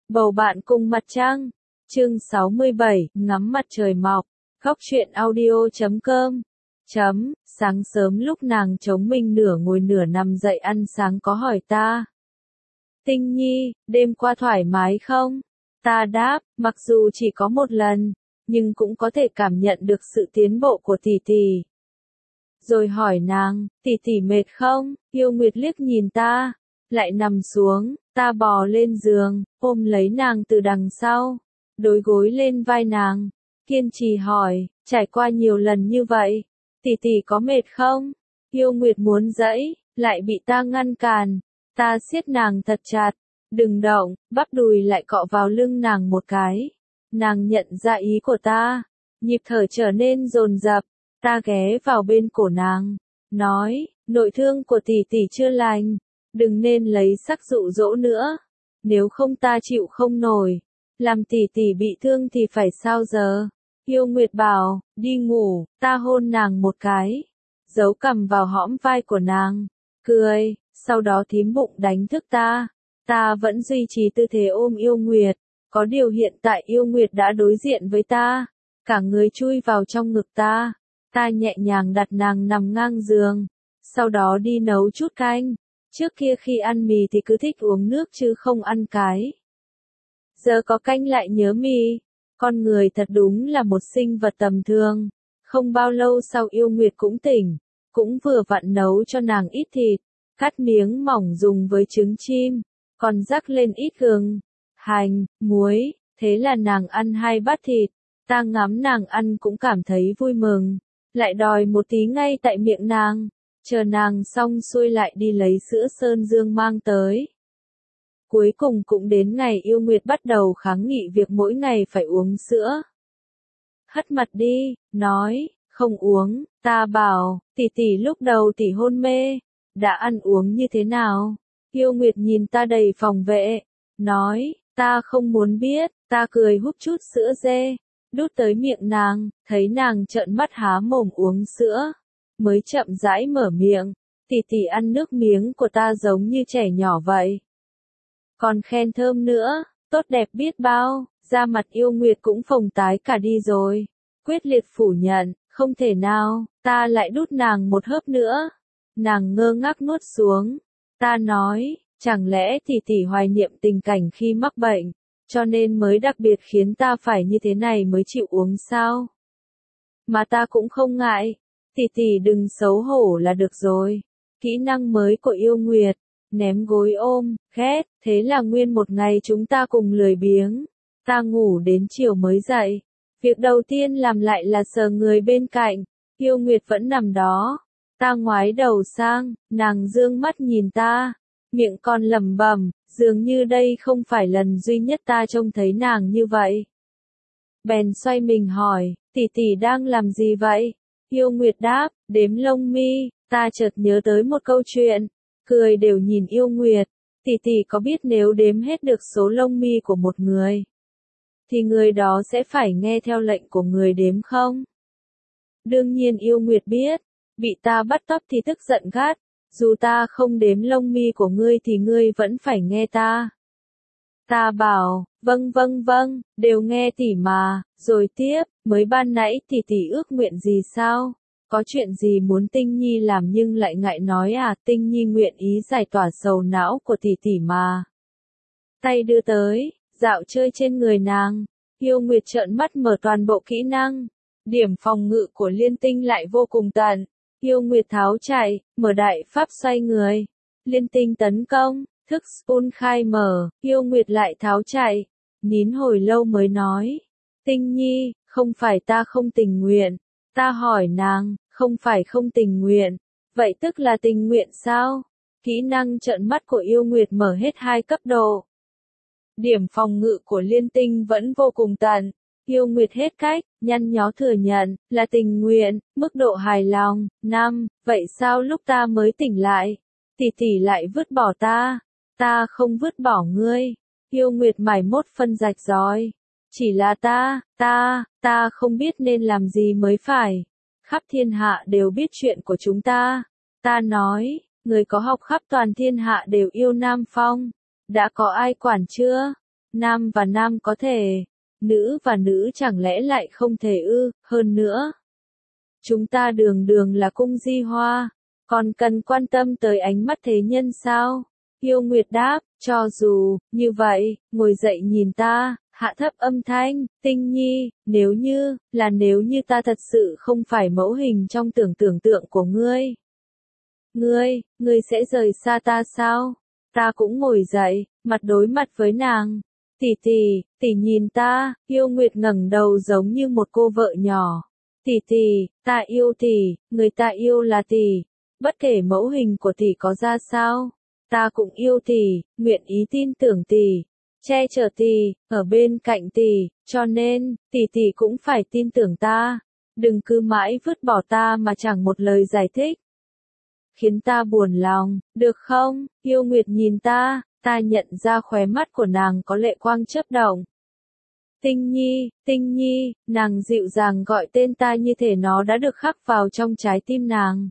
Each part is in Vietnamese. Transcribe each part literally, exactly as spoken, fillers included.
Bầu bạn cùng mặt trăng. Chương sáu mươi bảy, ngắm mặt trời mọc. Góc truyện audio chấm com. Chấm, sáng sớm lúc nàng chống mình nửa ngồi nửa nằm dậy ăn sáng có hỏi ta. Tinh Nhi, đêm qua thoải mái không? Ta đáp, mặc dù chỉ có một lần, nhưng cũng có thể cảm nhận được sự tiến bộ của tỷ tỷ. Rồi hỏi nàng, tỷ tỷ mệt không? Yêu Nguyệt liếc nhìn ta, lại nằm xuống, ta bò lên giường, ôm lấy nàng từ đằng sau, đối gối lên vai nàng, kiên trì hỏi, trải qua nhiều lần như vậy, tỷ tỷ có mệt không? Yêu Nguyệt muốn dãy, lại bị ta ngăn cản, ta siết nàng thật chặt, đừng động, bắp đùi lại cọ vào lưng nàng một cái. Nàng nhận ra ý của ta, nhịp thở trở nên dồn dập, ta ghé vào bên cổ nàng, nói, nội thương của tỷ tỷ chưa lành, đừng nên lấy sắc dụ dỗ nữa, nếu không ta chịu không nổi, làm tỷ tỷ bị thương thì phải sao giờ? Yêu Nguyệt bảo, đi ngủ, ta hôn nàng một cái, giấu cằm vào hõm vai của nàng, cười, sau đó thím bụng đánh thức ta, ta vẫn duy trì tư thế ôm Yêu Nguyệt, có điều hiện tại Yêu Nguyệt đã đối diện với ta, cả người chui vào trong ngực ta, ta nhẹ nhàng đặt nàng nằm ngang giường, sau đó đi nấu chút canh. Trước kia khi ăn mì thì cứ thích uống nước chứ không ăn cái. Giờ có canh lại nhớ mì. Con người thật đúng là một sinh vật tầm thường. Không bao lâu sau Yêu Nguyệt cũng tỉnh. Cũng vừa vặn nấu cho nàng ít thịt. Cắt miếng mỏng dùng với trứng chim. Còn rắc lên ít gừng, hành, muối. Thế là nàng ăn hai bát thịt. Ta ngắm nàng ăn cũng cảm thấy vui mừng. Lại đòi một tí ngay tại miệng nàng. Chờ nàng xong xuôi lại đi lấy sữa Sơn Dương mang tới. Cuối cùng cũng đến ngày Yêu Nguyệt bắt đầu kháng nghị việc mỗi ngày phải uống sữa. Hất mặt đi, nói, không uống, ta bảo, tỷ tỷ lúc đầu tỷ hôn mê, đã ăn uống như thế nào? Yêu Nguyệt nhìn ta đầy phòng vệ, nói, ta không muốn biết, ta cười hút chút sữa dê, đút tới miệng nàng, thấy nàng trợn mắt há mồm uống sữa. Mới chậm rãi mở miệng, tỷ tỷ ăn nước miếng của ta giống như trẻ nhỏ vậy. Còn khen thơm nữa, tốt đẹp biết bao, da mặt Yêu Nguyệt cũng phồng tái cả đi rồi. Quyết liệt phủ nhận, không thể nào, ta lại đút nàng một hớp nữa. Nàng ngơ ngác nuốt xuống. Ta nói, chẳng lẽ tỷ tỷ hoài niệm tình cảnh khi mắc bệnh, cho nên mới đặc biệt khiến ta phải như thế này mới chịu uống sao? Mà ta cũng không ngại. Tỷ tỷ đừng xấu hổ là được rồi. Kỹ năng mới của Yêu Nguyệt, ném gối ôm, ghét, thế là nguyên một ngày chúng ta cùng lười biếng. Ta ngủ đến chiều mới dậy. Việc đầu tiên làm lại là sờ người bên cạnh. Yêu Nguyệt vẫn nằm đó. Ta ngoái đầu sang, nàng dương mắt nhìn ta. Miệng còn lẩm bẩm, dường như đây không phải lần duy nhất ta trông thấy nàng như vậy. Bèn xoay mình hỏi, tỷ tỷ đang làm gì vậy? Yêu Nguyệt đáp, đếm lông mi, ta chợt nhớ tới một câu chuyện, cười đều nhìn Yêu Nguyệt, tỷ tỷ có biết nếu đếm hết được số lông mi của một người, thì người đó sẽ phải nghe theo lệnh của người đếm không? Đương nhiên Yêu Nguyệt biết, bị ta bắt tóc thì tức giận gắt, dù ta không đếm lông mi của ngươi thì ngươi vẫn phải nghe ta. Ta bảo, vâng vâng vâng, đều nghe tỷ mà, rồi tiếp, mới ban nãy tỷ tỷ ước nguyện gì sao? Có chuyện gì muốn Tinh Nhi làm nhưng lại ngại nói à? Tinh Nhi nguyện ý giải tỏa sầu não của tỷ tỷ mà. Tay đưa tới, dạo chơi trên người nàng, Yêu Nguyệt trợn mắt mở toàn bộ kỹ năng. Điểm phòng ngự của Liên Tinh lại vô cùng tận. Yêu Nguyệt tháo chạy, mở đại pháp xoay người. Liên Tinh tấn công. Thức Spoon khai mở, Yêu Nguyệt lại tháo chạy, nín hồi lâu mới nói, Tinh Nhi, không phải ta không tình nguyện, ta hỏi nàng, không phải không tình nguyện, vậy tức là tình nguyện sao? Kỹ năng trợn mắt của Yêu Nguyệt mở hết hai cấp độ. Điểm phòng ngự của Liên Tinh vẫn vô cùng tận, Yêu Nguyệt hết cách, nhăn nhó thừa nhận, là tình nguyện, mức độ hài lòng, năm, vậy sao lúc ta mới tỉnh lại, tỷ tỷ lại vứt bỏ ta? Ta không vứt bỏ ngươi. Yêu Nguyệt mải mốt phân rạch ròi. Chỉ là ta, ta, ta không biết nên làm gì mới phải. Khắp thiên hạ đều biết chuyện của chúng ta. Ta nói, người có học khắp toàn thiên hạ đều yêu Nam Phong. Đã có ai quản chưa? Nam và nam có thể, nữ và nữ chẳng lẽ lại không thể ư, hơn nữa. Chúng ta đường đường là cung di hoa, còn cần quan tâm tới ánh mắt thế nhân sao? Yêu Nguyệt đáp, cho dù, như vậy, ngồi dậy nhìn ta, hạ thấp âm thanh, Tinh Nhi, nếu như, là nếu như ta thật sự không phải mẫu hình trong tưởng tưởng tượng của ngươi. Ngươi, ngươi sẽ rời xa ta sao? Ta cũng ngồi dậy, mặt đối mặt với nàng. Tỷ tỷ, tỷ nhìn ta, Yêu Nguyệt ngẩng đầu giống như một cô vợ nhỏ. Tỷ tỷ, ta yêu tỷ, người ta yêu là tỷ. Bất kể mẫu hình của tỷ có ra sao, ta cũng yêu tỷ, nguyện ý tin tưởng tỷ, che chở tỷ, ở bên cạnh tỷ, cho nên, tỷ tỷ cũng phải tin tưởng ta. Đừng cứ mãi vứt bỏ ta mà chẳng một lời giải thích. Khiến ta buồn lòng, được không? Yêu Nguyệt nhìn ta, ta nhận ra khóe mắt của nàng có lệ quang chớp động. Tinh Nhi, Tinh Nhi, nàng dịu dàng gọi tên ta như thể nó đã được khắc vào trong trái tim nàng.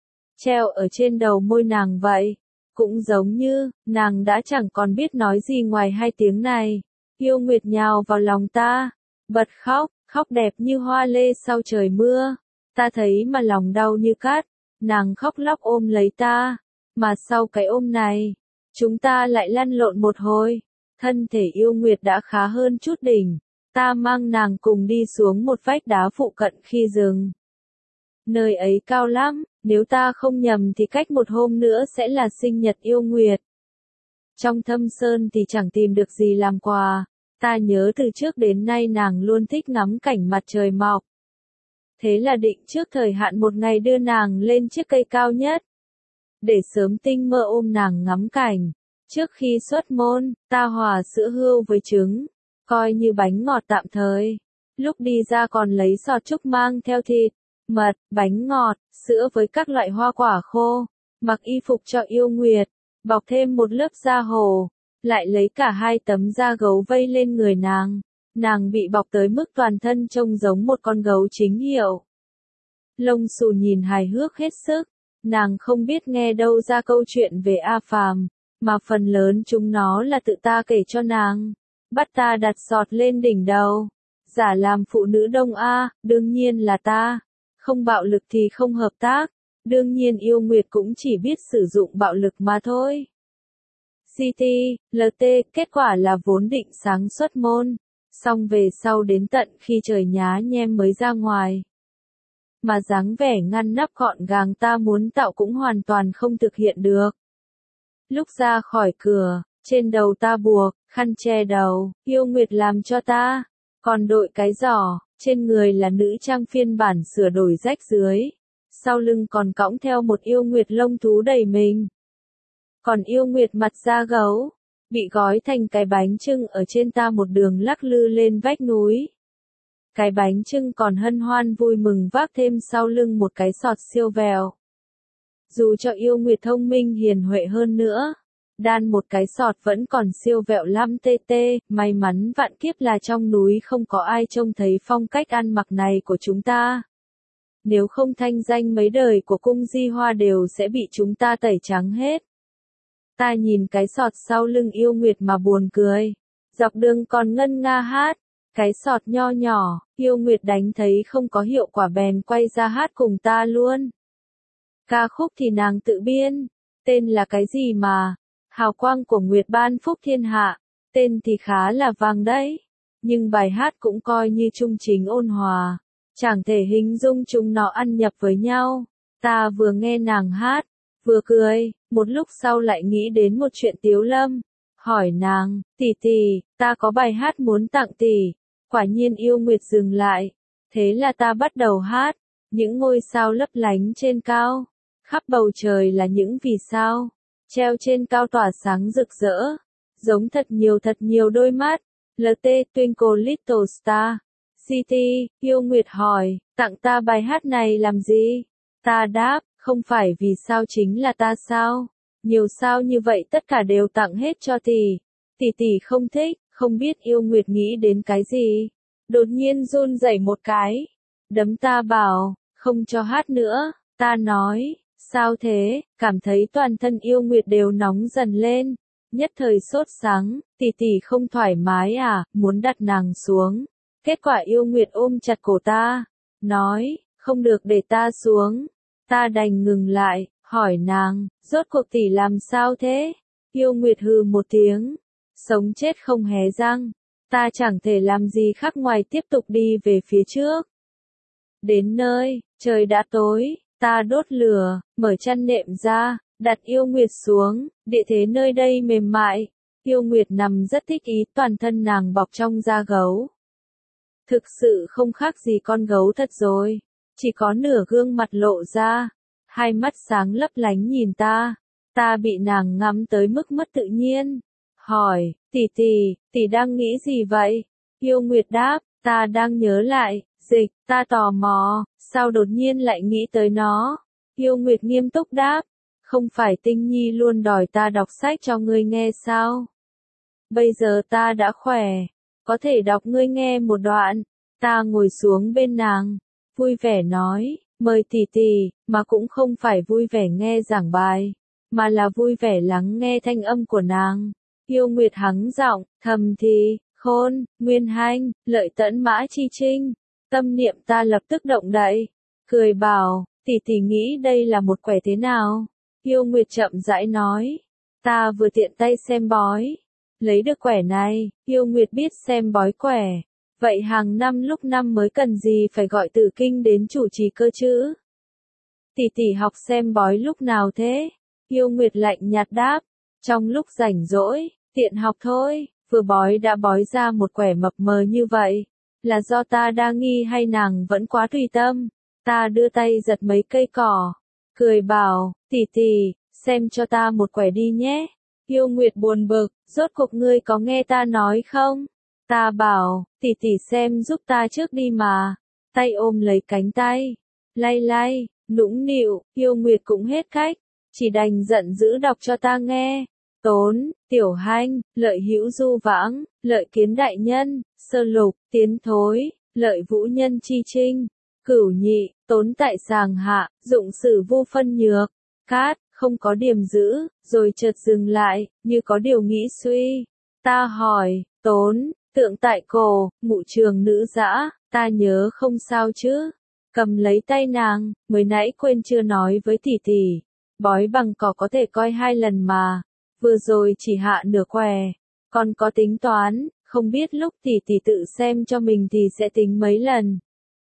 Treo ở trên đầu môi nàng vậy. Cũng giống như, nàng đã chẳng còn biết nói gì ngoài hai tiếng này. Yêu Nguyệt nhào vào lòng ta, bật khóc, khóc đẹp như hoa lê sau trời mưa. Ta thấy mà lòng đau như cát, nàng khóc lóc ôm lấy ta. Mà sau cái ôm này, chúng ta lại lăn lộn một hồi. Thân thể Yêu Nguyệt đã khá hơn chút đỉnh. Ta mang nàng cùng đi xuống một vách đá phụ cận khi dừng. Nơi ấy cao lắm, nếu ta không nhầm thì cách một hôm nữa sẽ là sinh nhật Yêu Nguyệt. Trong thâm sơn thì chẳng tìm được gì làm quà. Ta nhớ từ trước đến nay nàng luôn thích ngắm cảnh mặt trời mọc. Thế là định trước thời hạn một ngày đưa nàng lên chiếc cây cao nhất. Để sớm tinh mơ ôm nàng ngắm cảnh. Trước khi xuất môn, ta hòa sữa hươu với trứng, coi như bánh ngọt tạm thời. Lúc đi ra còn lấy sọt trúc mang theo thịt, mật, bánh ngọt, sữa với các loại hoa quả khô. Mặc y phục cho Yêu Nguyệt, bọc thêm một lớp da hổ, lại lấy cả hai tấm da gấu vây lên người nàng. Nàng bị bọc tới mức toàn thân trông giống một con gấu chính hiệu. Lông xù nhìn hài hước hết sức, nàng không biết nghe đâu ra câu chuyện về A Phàm, mà phần lớn chúng nó là tự ta kể cho nàng. Bắt ta đặt sọt lên đỉnh đầu, giả làm phụ nữ Đông A, đương nhiên là ta. Không bạo lực thì không hợp tác, đương nhiên Yêu Nguyệt cũng chỉ biết sử dụng bạo lực mà thôi. xê tê, lờ tê, kết quả là vốn định sáng xuất môn, xong về sau đến tận khi trời nhá nhem mới ra ngoài. Mà dáng vẻ ngăn nắp gọn gàng ta muốn tạo cũng hoàn toàn không thực hiện được. Lúc ra khỏi cửa, trên đầu ta buộc khăn che đầu, Yêu Nguyệt làm cho ta, còn đội cái giỏ, trên người là nữ trang phiên bản sửa đổi rách dưới, sau lưng còn cõng theo một Yêu Nguyệt lông thú đầy mình. Còn Yêu Nguyệt mặt da gấu, bị gói thành cái bánh chưng ở trên ta một đường lắc lư lên vách núi. Cái bánh chưng còn hân hoan vui mừng vác thêm sau lưng một cái sọt siêu vẹo. Dù cho Yêu Nguyệt thông minh hiền huệ hơn nữa, đan một cái sọt vẫn còn siêu vẹo lắm tê tê, may mắn vạn kiếp là trong núi không có ai trông thấy phong cách ăn mặc này của chúng ta. Nếu không thanh danh mấy đời của cung di hoa đều sẽ bị chúng ta tẩy trắng hết. Ta nhìn cái sọt sau lưng Yêu Nguyệt mà buồn cười. Dọc đường còn ngân nga hát. Cái sọt nho nhỏ, Yêu Nguyệt đánh thấy không có hiệu quả bèn quay ra hát cùng ta luôn. Ca khúc thì nàng tự biên. Tên là cái gì mà? Hào quang của Nguyệt ban phúc thiên hạ. Tên thì khá là vang đấy. Nhưng bài hát cũng coi như trung chính ôn hòa. Chẳng thể hình dung chúng nó ăn nhập với nhau. Ta vừa nghe nàng hát, vừa cười, một lúc sau lại nghĩ đến một chuyện Tiếu Lâm. Hỏi nàng, tỷ tỷ, ta có bài hát muốn tặng tỷ. Quả nhiên Yêu Nguyệt dừng lại. Thế là ta bắt đầu hát. Những ngôi sao lấp lánh trên cao. Khắp bầu trời là những vì sao. Treo trên cao tỏa sáng rực rỡ. Giống thật nhiều thật nhiều đôi mắt. lờ tê, Twinkle Little Star. xê tê, Yêu Nguyệt hỏi, tặng ta bài hát này làm gì? Ta đáp, không phải vì sao chính là ta sao? Nhiều sao như vậy tất cả đều tặng hết cho tỷ. Tỷ tỷ không thích, không biết Yêu Nguyệt nghĩ đến cái gì. Đột nhiên run rẩy một cái. Đấm ta bảo, không cho hát nữa. Ta nói, sao thế? Cảm thấy toàn thân Yêu Nguyệt đều nóng dần lên. nhất thời sốt sắng, tỷ tỷ không thoải mái à, muốn đặt nàng xuống. Kết quả Yêu Nguyệt ôm chặt cổ ta, nói, không được để ta xuống. Ta đành ngừng lại, hỏi nàng, rốt cuộc tỷ làm sao thế? Yêu Nguyệt hừ một tiếng, sống chết không hé răng. Ta chẳng thể làm gì khác ngoài tiếp tục đi về phía trước. Đến nơi, trời đã tối, ta đốt lửa, mở chăn nệm ra, đặt Yêu Nguyệt xuống, địa thế nơi đây mềm mại. Yêu Nguyệt nằm rất thích ý, toàn thân nàng bọc trong da gấu. Thực sự không khác gì con gấu thật rồi, chỉ có nửa gương mặt lộ ra, hai mắt sáng lấp lánh nhìn ta. Ta bị nàng ngắm tới mức mất tự nhiên. Hỏi, tỷ tỷ, tỷ đang nghĩ gì vậy? Yêu Nguyệt đáp, ta đang nhớ lại, dịch, ta tò mò, sao đột nhiên lại nghĩ tới nó? Yêu Nguyệt nghiêm túc đáp, không phải Tinh Nhi luôn đòi ta đọc sách cho ngươi nghe sao? Bây giờ ta đã khỏe, có thể đọc ngươi nghe một đoạn. Ta ngồi xuống bên nàng, vui vẻ nói, mời tỷ tỷ, mà cũng không phải vui vẻ nghe giảng bài, mà là vui vẻ lắng nghe thanh âm của nàng. Yêu Nguyệt hắng giọng, thầm thì, khôn, nguyên hanh, lợi tẫn mã chi trinh. Tâm niệm ta lập tức động đậy, cười bảo, tỷ tỷ nghĩ đây là một quẻ thế nào? Yêu Nguyệt chậm rãi nói, ta vừa tiện tay xem bói, lấy được quẻ này. Yêu Nguyệt biết xem bói quẻ, vậy hàng năm lúc năm mới cần gì phải gọi Tử Kinh đến chủ trì cơ chứ? Tỷ tỷ học xem bói lúc nào thế? Yêu Nguyệt lạnh nhạt đáp, trong lúc rảnh rỗi, tiện học thôi. Vừa bói đã bói ra một quẻ mập mờ như vậy, là do ta đa nghi hay nàng vẫn quá tùy tâm? Ta đưa tay giật mấy cây cỏ, cười bảo, tỷ tỷ, xem cho ta một quẻ đi nhé. Yêu Nguyệt buồn bực, rốt cuộc ngươi có nghe ta nói không? Ta bảo, tỷ tỷ xem giúp ta trước đi mà. Tay ôm lấy cánh tay, lay lay, nũng nịu. Yêu Nguyệt cũng hết cách, chỉ đành giận dữ đọc cho ta nghe. Tốn, tiểu hanh, lợi hữu du vãng, lợi kiến đại nhân, sơ lục, tiến thối, lợi vũ nhân chi trinh, cửu nhị, tốn tại sàng hạ, dụng sử vô phân nhược. Cát, không có điểm giữ, rồi chợt dừng lại, như có điều nghĩ suy. Ta hỏi, tốn, tượng tại cổ, ngụ trường nữ dã, ta nhớ không sao chứ? Cầm lấy tay nàng, mới nãy quên chưa nói với tỷ tỷ, bói bằng cỏ có thể coi hai lần mà. Vừa rồi chỉ hạ nửa quẻ, còn có tính toán, không biết lúc tỷ tỷ tự xem cho mình thì sẽ tính mấy lần.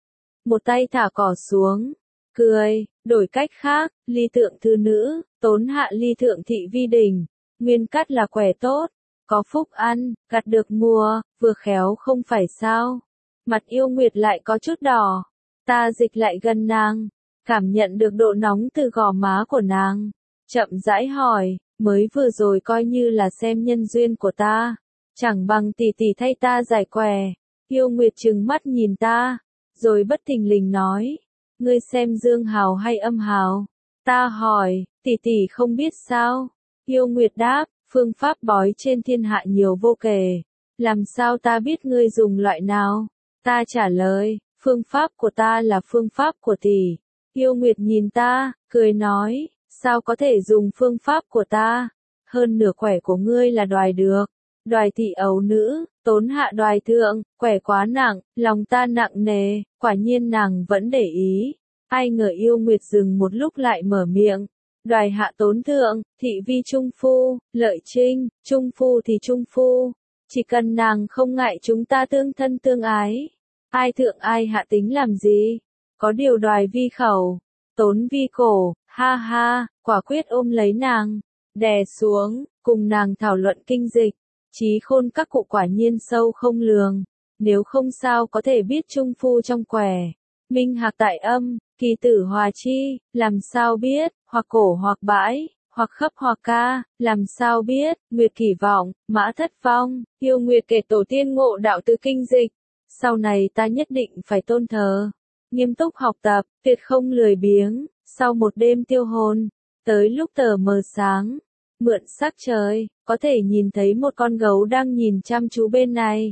Một tay thả cỏ xuống, cười, đổi cách khác, ly tượng thư nữ, tốn hạ ly thượng thị vi đình, nguyên cắt là quẻ tốt, có phúc ăn, gặt được mùa, vừa khéo không phải sao? Mặt Yêu Nguyệt lại có chút đỏ, ta dịch lại gần nàng, cảm nhận được độ nóng từ gò má của nàng, chậm rãi hỏi, mới vừa rồi coi như là xem nhân duyên của ta, chẳng bằng tỷ tỷ thay ta giải quẻ. Yêu Nguyệt trừng mắt nhìn ta, rồi bất thình lình nói, ngươi xem dương hào hay âm hào? Ta hỏi, tỷ tỷ không biết sao? Yêu Nguyệt đáp, phương pháp bói trên thiên hạ nhiều vô kể, làm sao ta biết ngươi dùng loại nào? Ta trả lời, phương pháp của ta là phương pháp của tỷ. Yêu Nguyệt nhìn ta, cười nói, sao có thể dùng phương pháp của ta? Hơn nửa quẻ của ngươi là đoài được. Đoài thị ấu nữ, tốn hạ đoài thượng, quẻ quá nặng, lòng ta nặng nề, quả nhiên nàng vẫn để ý. Ai ngờ Yêu Nguyệt dừng một lúc lại mở miệng. Đoài hạ tốn thượng, thị vi trung phu, lợi trinh, trung phu thì trung phu. Chỉ cần nàng không ngại chúng ta tương thân tương ái. Ai thượng ai hạ tính làm gì? Có điều đoài vi khẩu, tốn vi cổ, ha ha, quả quyết ôm lấy nàng, đè xuống, cùng nàng thảo luận kinh dịch. Trí khôn các cụ quả nhiên sâu không lường, nếu không sao có thể biết trung phu trong quẻ. Minh hạc tại âm, kỳ tử hòa chi, làm sao biết, hoặc cổ hoặc bãi, hoặc khấp hoặc ca, làm sao biết, nguyệt kỷ vọng, mã thất vong. Yêu Nguyệt kể tổ tiên ngộ đạo từ kinh dịch, sau này ta nhất định phải tôn thờ, nghiêm túc học tập, tuyệt không lười biếng. Sau một đêm tiêu hồn, tới lúc tờ mờ sáng, mượn sắc trời, có thể nhìn thấy một con gấu đang nhìn chăm chú bên này.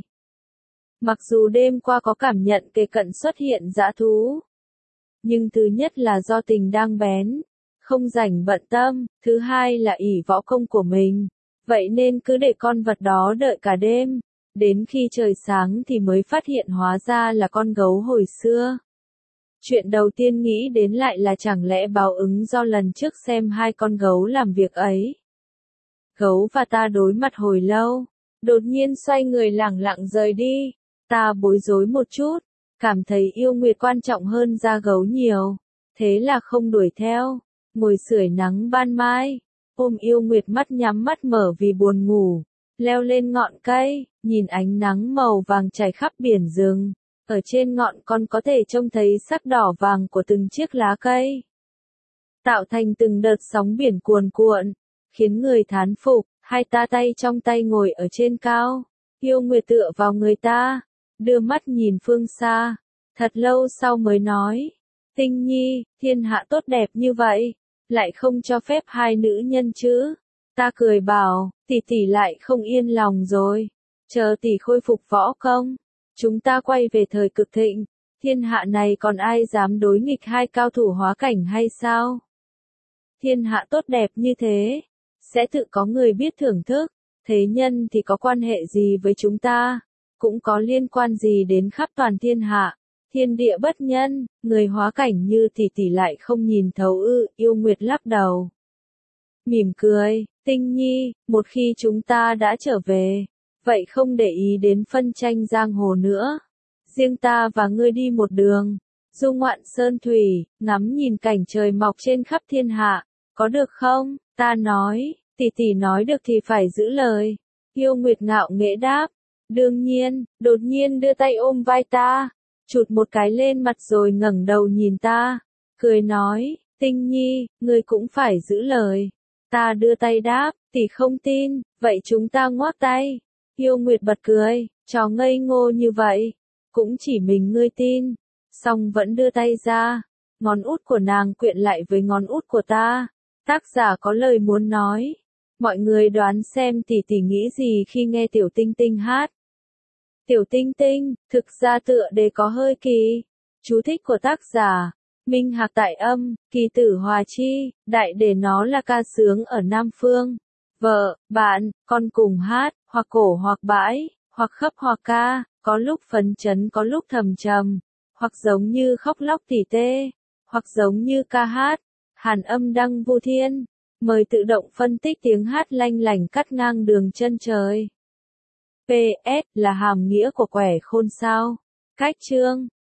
Mặc dù đêm qua có cảm nhận kề cận xuất hiện dã thú, nhưng thứ nhất là do tình đang bén, không rảnh bận tâm, thứ hai là ỷ võ công của mình, Vậy nên cứ để con vật đó đợi cả đêm, đến khi trời sáng thì mới phát hiện hóa ra là con gấu hồi xưa. Chuyện đầu tiên nghĩ đến lại là chẳng lẽ báo ứng do lần trước xem hai con gấu làm việc ấy. Gấu và ta đối mặt hồi lâu, đột nhiên xoay người lẳng lặng rời đi. Ta bối rối một chút, cảm thấy yêu nguyệt quan trọng hơn da gấu nhiều, thế là không đuổi theo, ngồi sưởi nắng ban mai, ôm yêu nguyệt mắt nhắm mắt mở vì buồn ngủ, leo lên ngọn cây, nhìn ánh nắng màu vàng trải khắp biển rừng. Ở trên ngọn con có thể trông thấy sắc đỏ vàng của từng chiếc lá cây, tạo thành từng đợt sóng biển cuồn cuộn, khiến người thán phục. Hai ta tay trong tay ngồi ở trên cao, yêu nguyệt tựa vào người ta, đưa mắt nhìn phương xa, thật lâu sau mới nói, Tinh Nhi, thiên hạ tốt đẹp như vậy, lại không cho phép hai nữ nhân chứ. Ta cười bảo, tỷ tỷ lại không yên lòng rồi, chờ tỷ khôi phục võ công, chúng ta quay về thời cực thịnh, thiên hạ này còn ai dám đối nghịch hai cao thủ hóa cảnh hay sao? Thiên hạ tốt đẹp như thế, sẽ tự có người biết thưởng thức, thế nhân thì có quan hệ gì với chúng ta, cũng có liên quan gì đến khắp toàn thiên hạ, thiên địa bất nhân, người hóa cảnh như tỷ tỷ lại không nhìn thấu ư, yêu nguyệt lắc đầu. Mỉm cười, Tinh Nhi, một khi chúng ta đã trở về, vậy không để ý đến phân tranh giang hồ nữa, riêng ta và ngươi đi một đường, du ngoạn sơn thủy, ngắm nhìn cảnh trời mọc trên khắp thiên hạ, có được không? Ta nói, tỷ tỷ nói được thì phải giữ lời. Yêu nguyệt ngạo nghễ đáp, đương nhiên, đột nhiên đưa tay ôm vai ta, chụt một cái lên mặt rồi ngẩng đầu nhìn ta, cười nói, Tinh Nhi, ngươi cũng phải giữ lời. Ta đưa tay đáp, tỷ không tin, vậy chúng ta ngoác tay. Yêu nguyệt bật cười, trò ngây ngô như vậy, cũng chỉ mình ngươi tin, song vẫn đưa tay ra, ngón út của nàng quyện lại với ngón út của ta. Tác giả có lời muốn nói. Mọi người đoán xem tỷ tỷ nghĩ gì khi nghe Tiểu Tinh Tinh hát. Tiểu Tinh Tinh, thực ra tựa đề có hơi kỳ. Chú thích của tác giả, Minh Hạc tại âm, kỳ tử hòa chi, đại để nó là ca sướng ở Nam Phương. Vợ, bạn, con cùng hát, hoặc cổ hoặc bãi, hoặc khấp hoặc ca, có lúc phấn chấn có lúc thầm trầm, hoặc giống như khóc lóc tỉ tê, hoặc giống như ca hát. Hàn âm đăng vô thiên, mời tự động phân tích tiếng hát lanh lảnh cắt ngang đường chân trời. pê ét là hàm nghĩa của quẻ khôn sao. Cách chương